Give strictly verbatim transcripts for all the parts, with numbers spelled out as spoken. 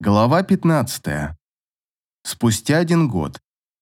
Глава пятнадцатая. Спустя один год.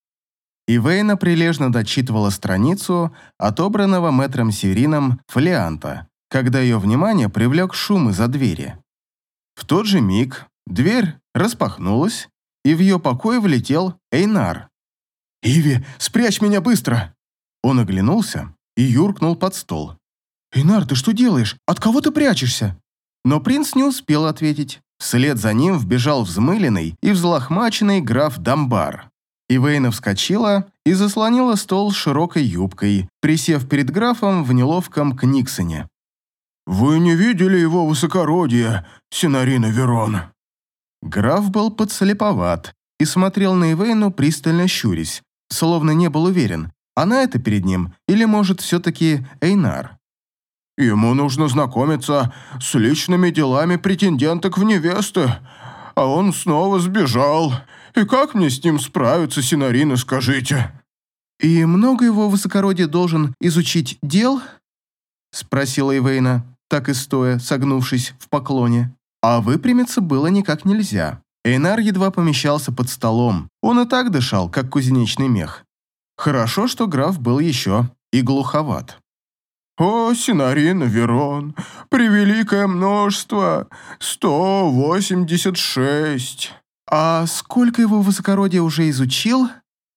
Ивейна прилежно дочитывала страницу отобранного мэтром Северином фолианта, когда ее внимание привлек шум из-за двери. В тот же миг дверь распахнулась, и в ее покой влетел Эйнар. «Иви, спрячь меня быстро!» Он оглянулся и юркнул под стол. «Эйнар, ты что делаешь? От кого ты прячешься?» Но принц не успел ответить. Вслед за ним вбежал взмыленный и взлохмаченный граф Дамбар. Ивейна вскочила и заслонила стол широкой юбкой, присев перед графом в неловком книксоне. «Вы не видели его высокородие, Синарина Верон?» Граф был подслеповат и смотрел на Ивейну, пристально щурясь, словно не был уверен, она это перед ним или, может, все-таки Эйнар. «Ему нужно знакомиться с личными делами претенденток в невесты, а он снова сбежал. И как мне с ним справиться, Синарина, скажите?» «И много его высокородие должен изучить дел?» — спросила Ивейна, так и стоя, согнувшись в поклоне. А выпрямиться было никак нельзя. Эйнар едва помещался под столом. Он и так дышал, как кузнечный мех. Хорошо, что граф был еще и глуховат. «О, Синарина Верон, превеликое множество, сто восемьдесят шесть». «А сколько его высокородие уже изучил?»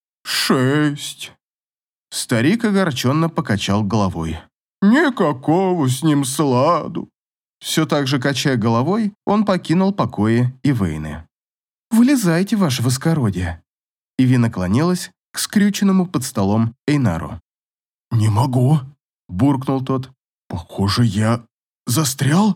«Шесть». Старик огорченно покачал головой. «Никакого с ним сладу». Все так же качая головой, он покинул покои Ивейны. «Вылезайте, ваше высокородие». Иви наклонилась к скрюченному под столом Эйнару. «Не могу», — буркнул тот. «Похоже, я застрял?»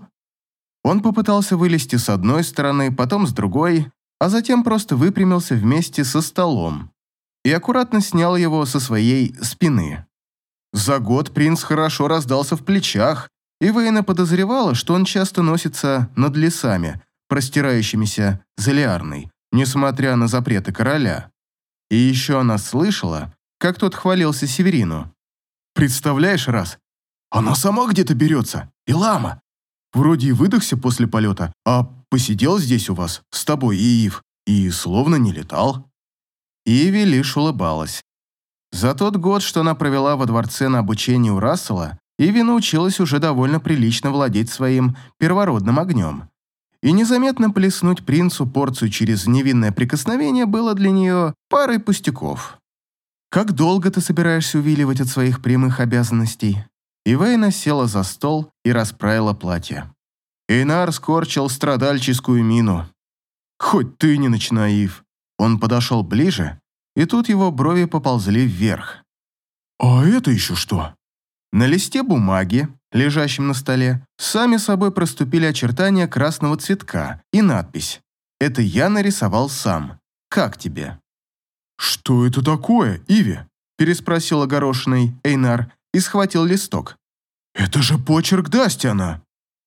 Он попытался вылезти с одной стороны, потом с другой, а затем просто выпрямился вместе со столом и аккуратно снял его со своей спины. За год принц хорошо раздался в плечах, и Ивейна подозревала, что он часто носится над лесами, простирающимися за Лиарной, несмотря на запреты короля. И еще она слышала, как тот хвалился Северину. «Представляешь, раз, она сама где-то берется, и лама. Вроде и выдохся после полета, а посидел здесь у вас, с тобой и Ив, и словно не летал». Иви лишь улыбалась. За тот год, что она провела во дворце на обучении у Рассела, Иви научилась уже довольно прилично владеть своим первородным огнем. И незаметно плеснуть принцу порцию через невинное прикосновение было для нее парой пустяков. «Как долго ты собираешься увиливать от своих прямых обязанностей?» Ивейна села за стол и расправила платье. Эйнар скорчил страдальческую мину. «Хоть ты не начинай, Ив». Он подошел ближе, и тут его брови поползли вверх. «А это еще что?» На листе бумаги, лежащем на столе, сами собой проступили очертания красного цветка и надпись. «Это я нарисовал сам. Как тебе?» «Что это такое, Иви?» – переспросил огорошенный Эйнар и схватил листок. «Это же почерк Дастиана!»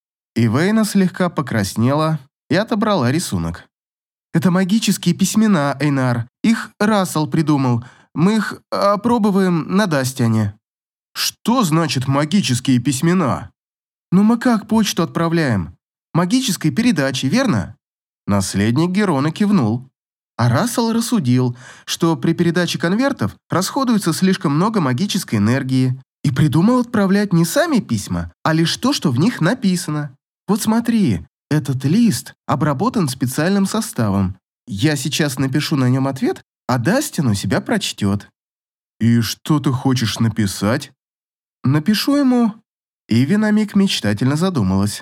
Ивейна слегка покраснела и отобрала рисунок. «Это магические письмена, Эйнар. Их Рассел придумал. Мы их опробуем на Дастиане». «Что значит магические письмена?» «Ну мы как почту отправляем? Магической передачи, верно?» Наследник Герона кивнул. А Рассел рассудил, что при передаче конвертов расходуется слишком много магической энергии, и придумал отправлять не сами письма, а лишь то, что в них написано. Вот смотри, этот лист обработан специальным составом. Я сейчас напишу на нем ответ, а Дастин у себя прочтет». «И что ты хочешь написать?» «Напишу ему...» Иви на миг мечтательно задумалась.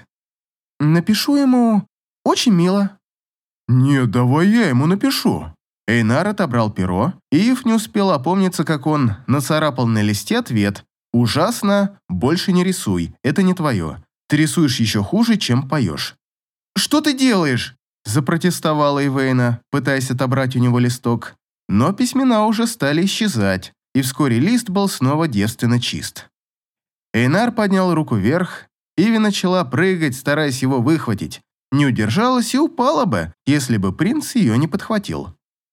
«Напишу ему... Очень мило». «Нет, давай я ему напишу». Эйнар отобрал перо, и Ив не успел опомниться, как он нацарапал на листе ответ. «Ужасно, больше не рисуй, это не твое. Ты рисуешь еще хуже, чем поешь». «Что ты делаешь?» – запротестовала Ивейна, пытаясь отобрать у него листок. Но письмена уже стали исчезать, и вскоре лист был снова девственно чист. Эйнар поднял руку вверх, Иви начала прыгать, стараясь его выхватить. Не удержалась и упала бы, если бы принц ее не подхватил.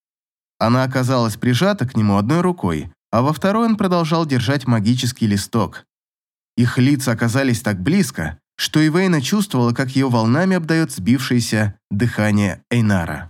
Она оказалась прижата к нему одной рукой, а во второй он продолжал держать магический листок. Их лица оказались так близко, что Ивейна чувствовала, как ее волнами обдает сбившееся дыхание Эйнара.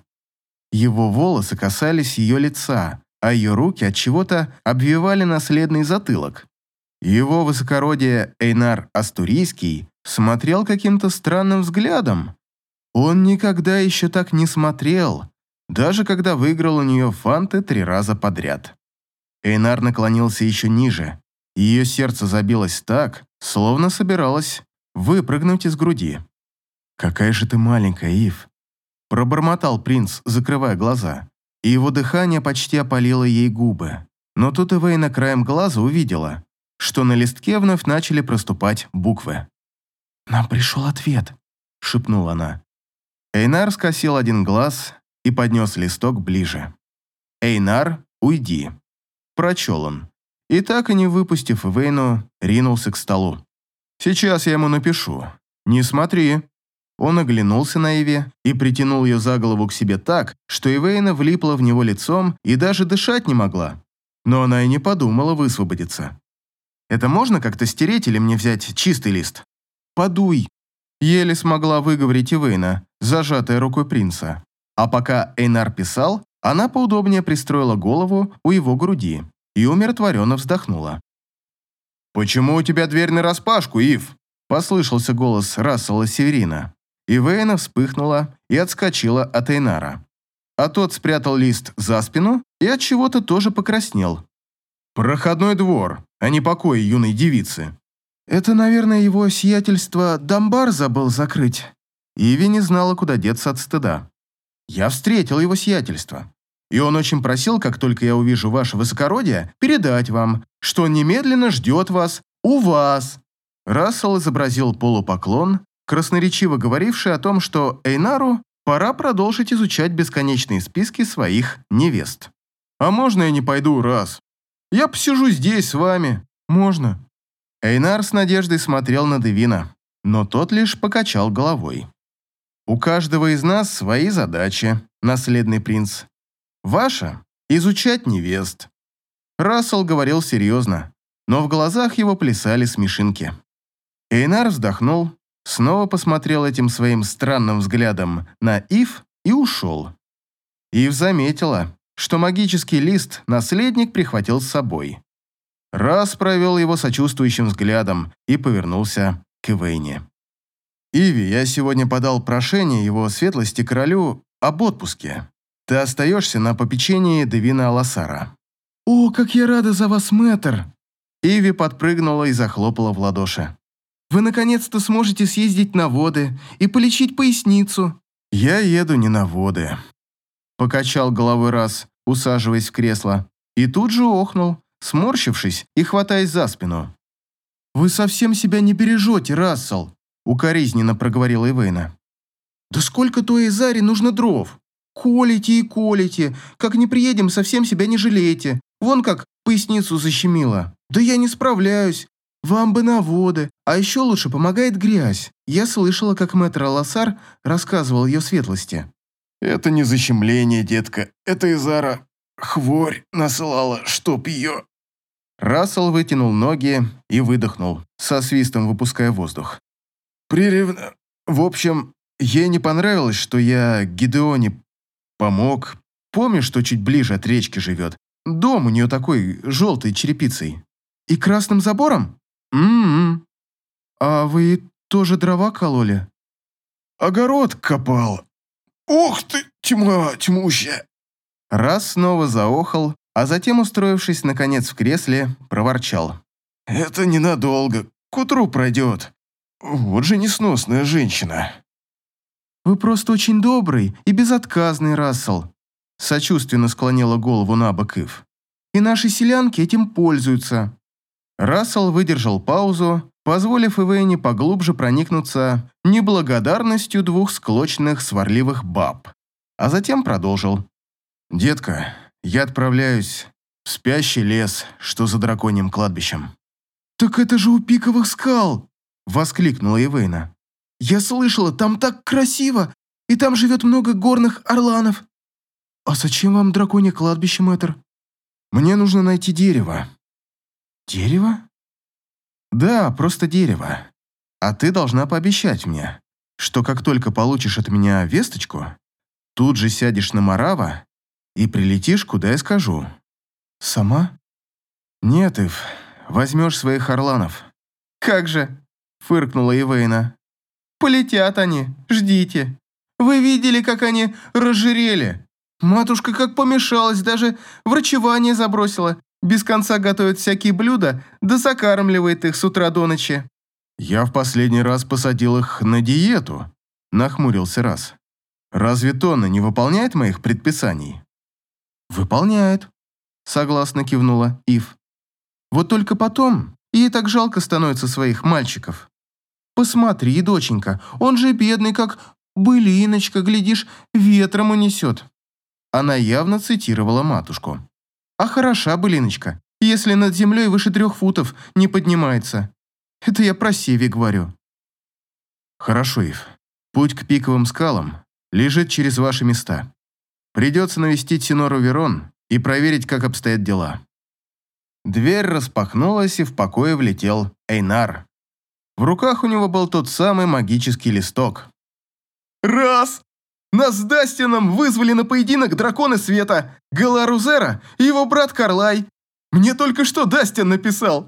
Его волосы касались ее лица, а ее руки от чего-то обвивали наследный затылок. Его высокородие Эйнар Астурийский смотрел каким-то странным взглядом. Он никогда еще так не смотрел, даже когда выиграл у нее фанты три раза подряд. Эйнар наклонился еще ниже, и ее сердце забилось так, словно собиралось выпрыгнуть из груди. «Какая же ты маленькая, Ив!» Пробормотал принц, закрывая глаза, и его дыхание почти опалило ей губы. Но тут Ивейна краем глаза увидела, что на листке вновь начали проступать буквы. «Нам пришел ответ», — шепнула она. Эйнар скосил один глаз и поднес листок ближе. «Эйнар, уйди», — прочел он. И так и не выпустив Ивейну, ринулся к столу. «Сейчас я ему напишу. Не смотри». Он оглянулся на Иви и притянул ее за голову к себе так, что Ивейна влипла в него лицом и даже дышать не могла. Но она и не подумала высвободиться. «Это можно как-то стереть или мне взять чистый лист?» «Подуй!» Еле смогла выговорить Ивейна, зажатая рукой принца. А пока Эйнар писал, она поудобнее пристроила голову у его груди и умиротворенно вздохнула. «Почему у тебя дверь нараспашку, Ив?» – послышался голос Рассела Северина. Ивейна вспыхнула и отскочила от Эйнара. А тот спрятал лист за спину и от чего-то тоже покраснел. «Проходной двор, а не покой юной девицы». «Это, наверное, его сиятельство Дамбар забыл закрыть». Иви не знала, куда деться от стыда. «Я встретил его сиятельство, и он очень просил, как только я увижу ваше высокородие, передать вам, что он немедленно ждет вас у вас». Рассел изобразил полупоклон, красноречиво говоривший о том, что Эйнару пора продолжить изучать бесконечные списки своих невест. «А можно я не пойду, раз? Я посижу здесь с вами. Можно?» Эйнар с надеждой смотрел на Девина, но тот лишь покачал головой. «У каждого из нас свои задачи, наследный принц. Ваша – изучать невест». Рассел говорил серьезно, но в глазах его плясали смешинки. Эйнар вздохнул, снова посмотрел этим своим странным взглядом на Ив и ушел. Ив заметила, что магический лист наследник прихватил с собой. Раз провел его сочувствующим взглядом и повернулся к Ивейне. «Иви, я сегодня подал прошение его светлости королю об отпуске. Ты остаешься на попечении Девина Аласара». «О, как я рада за вас, мэтр!» Иви подпрыгнула и захлопала в ладоши. «Вы наконец-то сможете съездить на воды и полечить поясницу». «Я еду не на воды», — покачал головой Раз, усаживаясь в кресло, и тут же охнул, сморщившись и хватаясь за спину. «Вы совсем себя не бережете, Рассел», — укоризненно проговорила Ивейна. «Да сколько той Изаре нужно дров? Колите и колите, как не приедем, совсем себя не жалеете. Вон как поясницу защемило. Да я не справляюсь. Вам бы на воды, а еще лучше помогает грязь. Я слышала, как мэтр Аласар рассказывал ее светлости». «Это не защемление, детка, это Изара хворь насылала, чтоб ее...» Рассел вытянул ноги и выдохнул, со свистом выпуская воздух. «Приревно... В общем, ей не понравилось, что я Гидеоне помог. Помнишь, что чуть ближе от речки живет? Дом у нее такой, желтой черепицей. И красным забором? М-м-м. А вы тоже дрова кололи?» «Огород копал. Ух ты, тьма тьмущая!» Раз снова заохал, а затем, устроившись наконец в кресле, проворчал. «Это ненадолго, к утру пройдет. Вот же несносная женщина». «Вы просто очень добрый и безотказный, Рассел», — сочувственно склонила голову на бок Ив. «И наши селянки этим пользуются». Рассел выдержал паузу, позволив Ивейне поглубже проникнуться неблагодарностью двух склочных сварливых баб, а затем продолжил. «Детка, я отправляюсь в спящий лес, что за драконьим кладбищем». «Так это же у пиковых скал!» — воскликнула Ивейна. «Я слышала, там так красиво, и там живет много горных орланов». «А зачем вам драконье кладбище, мэтр?» «Мне нужно найти дерево». «Дерево?» «Да, просто дерево. А ты должна пообещать мне, что как только получишь от меня весточку, тут же сядешь на Марава и прилетишь, куда я скажу. Сама? Нет, Ив, возьмешь своих орланов. Как же, фыркнула Ивейна. Полетят они, ждите. Вы видели, как они разжирели? Матушка как помешалась, даже врачевание забросила. Без конца готовит всякие блюда, да закармливает их с утра до ночи. Я в последний раз посадил их на диету, нахмурился Раз. Разве Тонна не выполняет моих предписаний? Выполняет, согласно кивнула Ив. Вот только потом ей так жалко становится своих мальчиков. Посмотри, доченька, он же бедный, как былиночка, глядишь, ветром унесет. Она явно цитировала матушку. А хороша былиночка, если над землей выше трех футов не поднимается. Это я про Севи говорю. Хорошо, Ив. Путь к пиковым скалам лежит через ваши места. Придется навестить Синору Верон и проверить, как обстоят дела. Дверь распахнулась, и в покое влетел Эйнар. В руках у него был тот самый магический листок. «Раз! Нас с Дастином вызвали на поединок драконы света, Галарузера и его брат Карлай. Мне только что Дастин написал».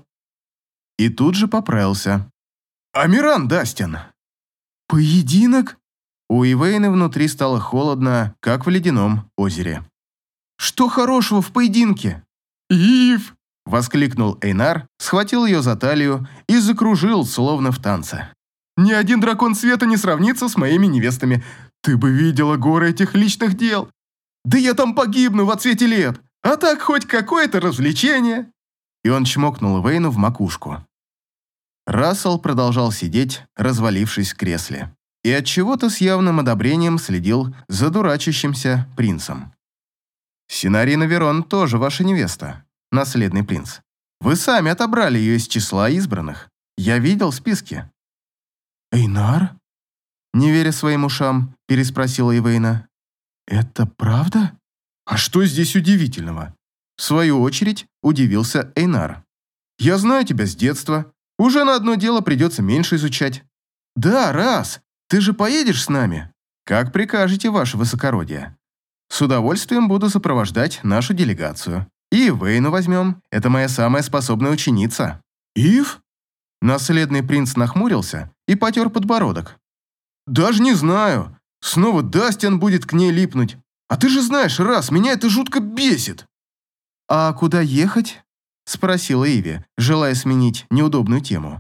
И тут же поправился. «Амиран Дастин». «Поединок?» У Ивейны внутри стало холодно, как в ледяном озере. «Что хорошего в поединке?» «Ив!» – воскликнул Эйнар, схватил ее за талию и закружил, словно в танце. «Ни один дракон света не сравнится с моими невестами. Ты бы видела горы этих личных дел. Да я там погибну в отсвете лет, а так хоть какое-то развлечение». И он чмокнул Ивейну в макушку. Рассел продолжал сидеть, развалившись в кресле, и отчего-то с явным одобрением следил за дурачащимся принцем. «Синарина Верон тоже ваша невеста, наследный принц. Вы сами отобрали ее из числа избранных. Я видел списки». «Эйнар?» Не веря своим ушам, переспросила Ивейна. «Это правда? А что здесь удивительного?» В свою очередь удивился Эйнар. «Я знаю тебя с детства. Уже на одно дело придется меньше изучать. Да, Раз, ты же поедешь с нами? Как прикажете, ваше высокородие. С удовольствием буду сопровождать нашу делегацию. И Ивейну возьмем, это моя самая способная ученица». «Ив?» Наследный принц нахмурился и потер подбородок. «Даже не знаю. Снова Дастин будет к ней липнуть. А ты же знаешь, Раз, меня это жутко бесит». «А куда ехать?» – спросила Иви, желая сменить неудобную тему.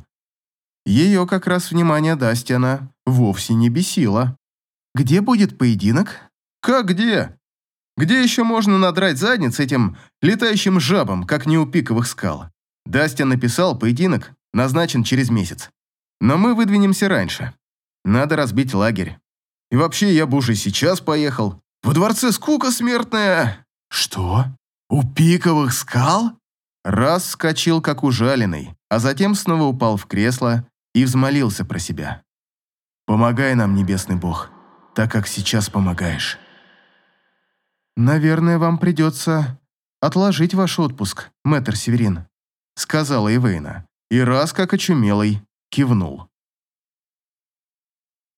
Ее как раз внимание Дастина вовсе не бесило. «Где будет поединок?» «Как где? Где еще можно надрать задниц этим летающим жабам, как не у пиковых скал?» Дастин написал, поединок назначен через месяц. Но мы выдвинемся раньше. Надо разбить лагерь. И вообще, я бы уже сейчас поехал. Во дворце скука смертная. Что? У пиковых скал? Раз вскочил, как ужаленный, а затем снова упал в кресло и взмолился про себя. «Помогай нам, небесный бог, так как сейчас помогаешь». «Наверное, вам придется отложить ваш отпуск, мэтр Северин», сказала Ивейна, и Раз, как очумелый, кивнул.